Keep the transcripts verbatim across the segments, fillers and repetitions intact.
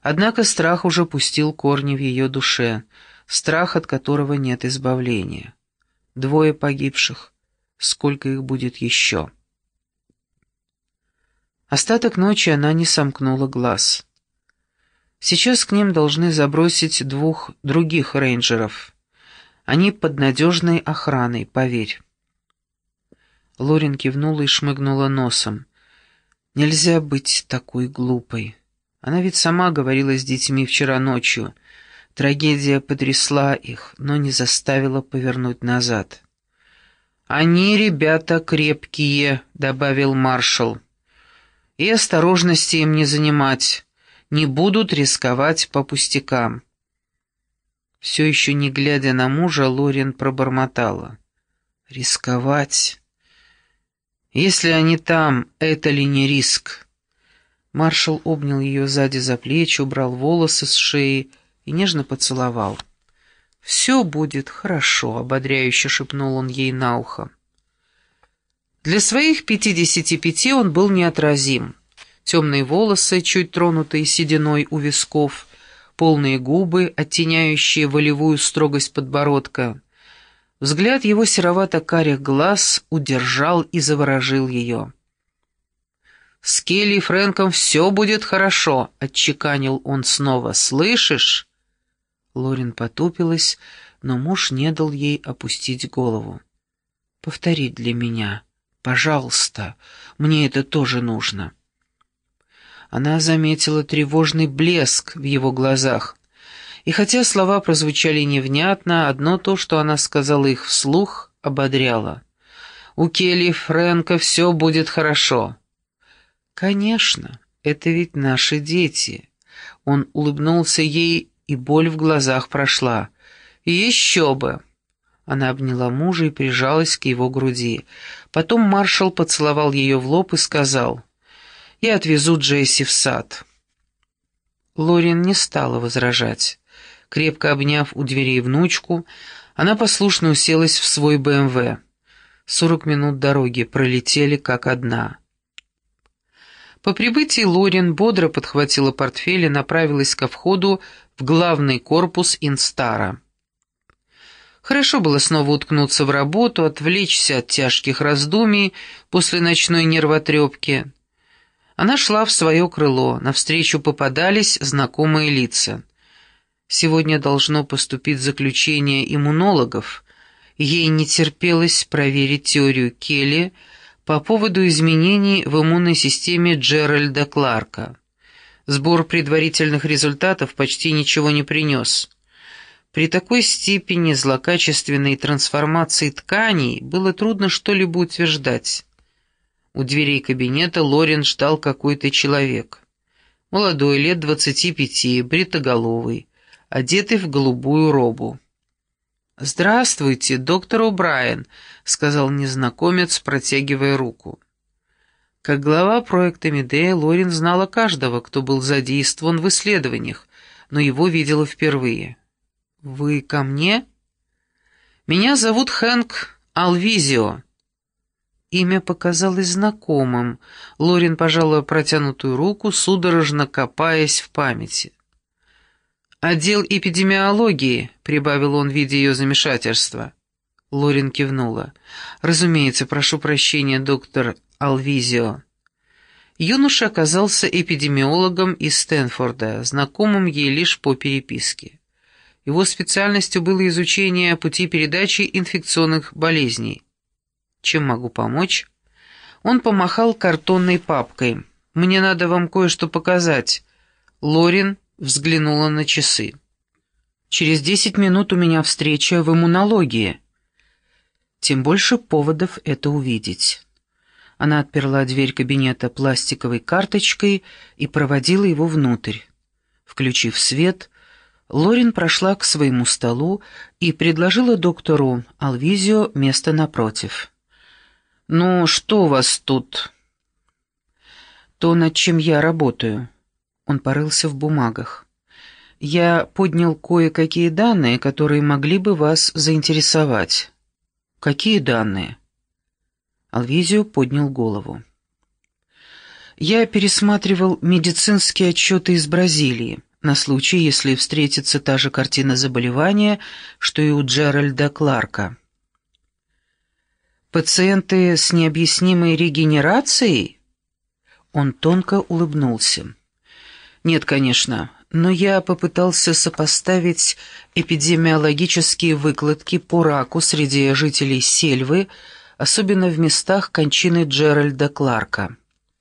Однако страх уже пустил корни в ее душе, страх, от которого нет избавления. Двое погибших. Сколько их будет еще? Остаток ночи она не сомкнула глаз. Сейчас к ним должны забросить двух других рейнджеров. Они под надежной охраной, поверь. Лорен кивнула и шмыгнула носом. Нельзя быть такой глупой. Она ведь сама говорила с детьми вчера ночью. Трагедия потрясла их, но не заставила повернуть назад. «Они, ребята, крепкие», — добавил маршал. «И осторожности им не занимать. Не будут рисковать по пустякам». Все еще не глядя на мужа, Лорен пробормотала. «Рисковать? Если они там, это ли не риск?» Маршал обнял ее сзади за плечи, убрал волосы с шеи и нежно поцеловал. «Все будет хорошо», — ободряюще шепнул он ей на ухо. Для своих пятидесяти пяти он был неотразим. Темные волосы, чуть тронутые сединой у висков, полные губы, оттеняющие волевую строгость подбородка. Взгляд его серовато-карих глаз удержал и заворожил ее. «С Келли и Фрэнком все будет хорошо», — отчеканил он снова. «Слышишь?» Лорен потупилась, но муж не дал ей опустить голову. «Повтори для меня, пожалуйста, мне это тоже нужно». Она заметила тревожный блеск в его глазах, и хотя слова прозвучали невнятно, одно то, что она сказала их вслух, ободряло. «У Келли и Фрэнка все будет хорошо». «Конечно, это ведь наши дети». Он улыбнулся ей, и боль в глазах прошла. «Еще бы!» Она обняла мужа и прижалась к его груди. Потом маршал поцеловал ее в лоб и сказал: «Я отвезу Джесси в сад». Лорен не стала возражать. Крепко обняв у дверей внучку, она послушно уселась в свой бэ эм вэ. Сорок минут дороги пролетели как одна. По прибытии Лорен бодро подхватила портфель и направилась ко входу в главный корпус Инстара. Хорошо было снова уткнуться в работу, отвлечься от тяжких раздумий после ночной нервотрепки. Она шла в свое крыло, навстречу попадались знакомые лица. Сегодня должно поступить заключение иммунологов. Ей не терпелось проверить теорию Келли по поводу изменений в иммунной системе Джеральда Кларка. Сбор предварительных результатов почти ничего не принес. При такой степени злокачественной трансформации тканей было трудно что-либо утверждать. У дверей кабинета Лорен ждал какой-то человек. Молодой, лет двадцати пяти, бритоголовый, одетый в голубую робу. «Здравствуйте, доктор О'Брайен», — сказал незнакомец, протягивая руку. Как глава проекта Медея, Лорен знала каждого, кто был задействован в исследованиях, но его видела впервые. «Вы ко мне?» «Меня зовут Хэнк Алвизио». Имя показалось знакомым. Лорен пожала протянутую руку, судорожно копаясь в памяти. «Отдел эпидемиологии», — прибавил он, видя ее замешательства. Лорен кивнула. «Разумеется, прошу прощения, доктор Алвизио». Юноша оказался эпидемиологом из Стэнфорда, знакомым ей лишь по переписке. Его специальностью было изучение пути передачи инфекционных болезней. «Чем могу помочь?» Он помахал картонной папкой. «Мне надо вам кое-что показать». Лорен взглянула на часы. «Через десять минут у меня встреча в иммунологии». Тем больше поводов это увидеть. Она отперла дверь кабинета пластиковой карточкой и проводила его внутрь. Включив свет, Лорен прошла к своему столу и предложила доктору Алвизио место напротив. «Ну, что у вас тут?» «То, над чем я работаю». Он порылся в бумагах. «Я поднял кое-какие данные, которые могли бы вас заинтересовать». «Какие данные?» Алвизио поднял голову. «Я пересматривал медицинские отчеты из Бразилии. на случай, если встретится та же картина заболевания, что и у Джеральда Кларка. «Пациенты с необъяснимой регенерацией?» Он тонко улыбнулся. «Нет, конечно, но я попытался сопоставить эпидемиологические выкладки по раку среди жителей Сельвы, особенно в местах кончины Джеральда Кларка.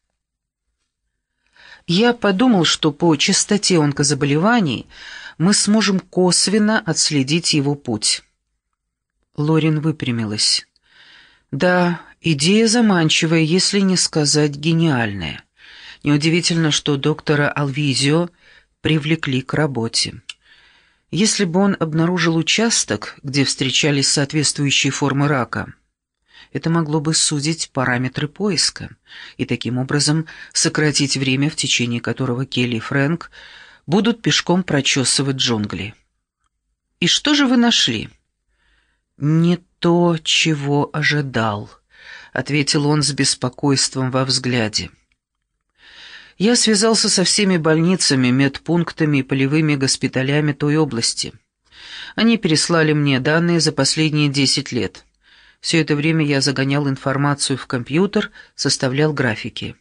Я подумал, что по частоте онкозаболеваний мы сможем косвенно отследить его путь». Лорен выпрямилась. «Да, идея заманчивая, если не сказать гениальная. Неудивительно, что доктора Алвизио привлекли к работе. Если бы он обнаружил участок, где встречались соответствующие формы рака, это могло бы сузить параметры поиска и таким образом сократить время, в течение которого Келли и Фрэнк будут пешком прочесывать джунгли. И что же вы нашли?» «Не то, чего ожидал», — ответил он с беспокойством во взгляде. «Я связался со всеми больницами, медпунктами и полевыми госпиталями той области. Они переслали мне данные за последние десять лет. Все это время я загонял информацию в компьютер, составлял графики».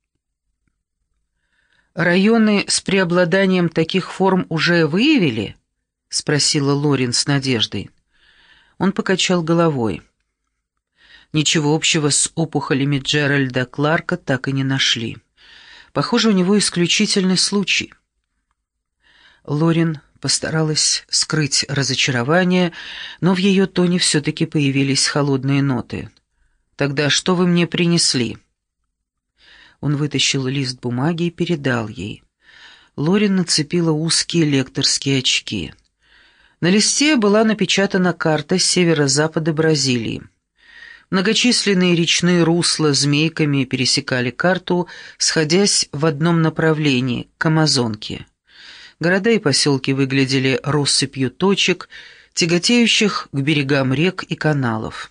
«Районы с преобладанием таких форм уже выявили?» — спросила Лорен с надеждой. Он покачал головой. Ничего общего с опухолями Джеральда Кларка так и не нашли. Похоже, у него исключительный случай. Лорен постаралась скрыть разочарование, но в ее тоне все-таки появились холодные ноты. «Тогда что вы мне принесли?» Он вытащил лист бумаги и передал ей. Лорен нацепила узкие лекторские очки. На листе была напечатана карта северо-запада Бразилии. Многочисленные речные русла змейками пересекали карту, сходясь в одном направлении, к Амазонке. Города и поселки выглядели россыпью точек, тяготеющих к берегам рек и каналов.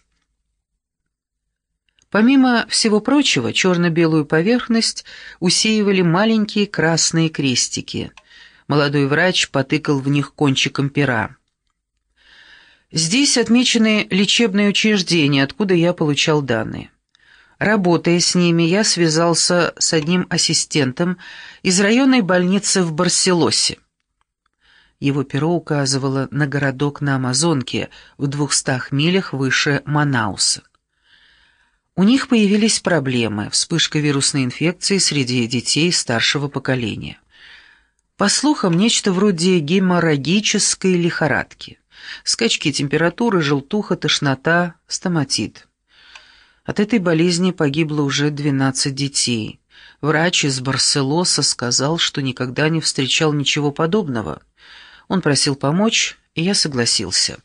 Помимо всего прочего, черно-белую поверхность усеивали маленькие красные крестики. Молодой врач потыкал в них кончиком пера. Здесь отмечены лечебные учреждения, откуда я получал данные. Работая с ними, я связался с одним ассистентом из районной больницы в Барселосе. Его перо указывало на городок на Амазонке в двухстах милях выше Манауса. У них появились проблемы, вспышка вирусной инфекции среди детей старшего поколения. По слухам, нечто вроде геморрагической лихорадки. Скачки температуры, желтуха, тошнота, стоматит. От этой болезни погибло уже двенадцать детей. Врач из Барселоса сказал, что никогда не встречал ничего подобного. Он просил помочь, и я согласился.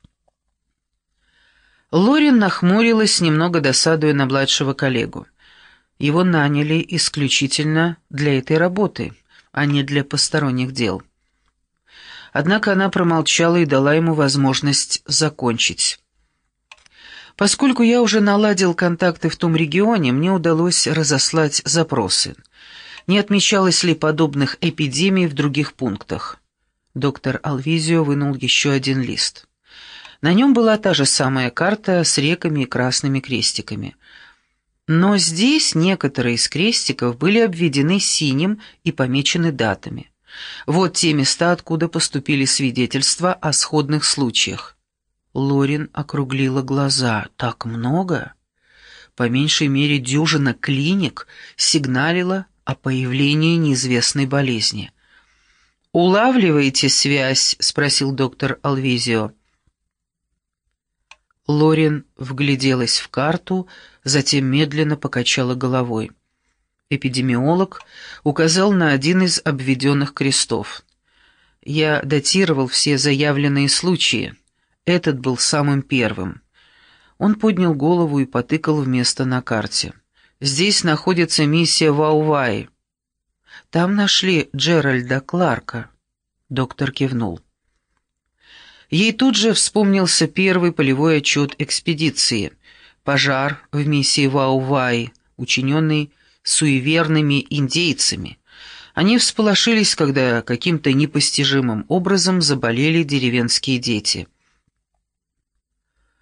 Лорен нахмурилась, немного досадуя на младшего коллегу. Его наняли исключительно для этой работы, а не для посторонних дел. Однако она промолчала и дала ему возможность закончить. Поскольку я уже наладил контакты в том регионе, мне удалось разослать запросы. Не отмечалось ли подобных эпидемий в других пунктах? Доктор Алвизио вынул еще один лист. На нем была та же самая карта с реками и красными крестиками. Но здесь некоторые из крестиков были обведены синим и помечены датами. Вот те места, откуда поступили свидетельства о сходных случаях. Лорен округлила глаза. Так много? По меньшей мере дюжина клиник сигналила о появлении неизвестной болезни. «Улавливаете связь?» — спросил доктор Алвизио. Лорен вгляделась в карту, затем медленно покачала головой. Эпидемиолог указал на один из обведенных крестов. Я датировал все заявленные случаи. Этот был самым первым. Он поднял голову и потыкал в место на карте. Здесь находится миссия Вауваи. Там нашли Джеральда Кларка. Доктор кивнул. Ей тут же вспомнился первый полевой отчет экспедиции. Пожар в миссии Вауваи, учиненный суеверными индейцами. Они всполошились, когда каким-то непостижимым образом заболели деревенские дети.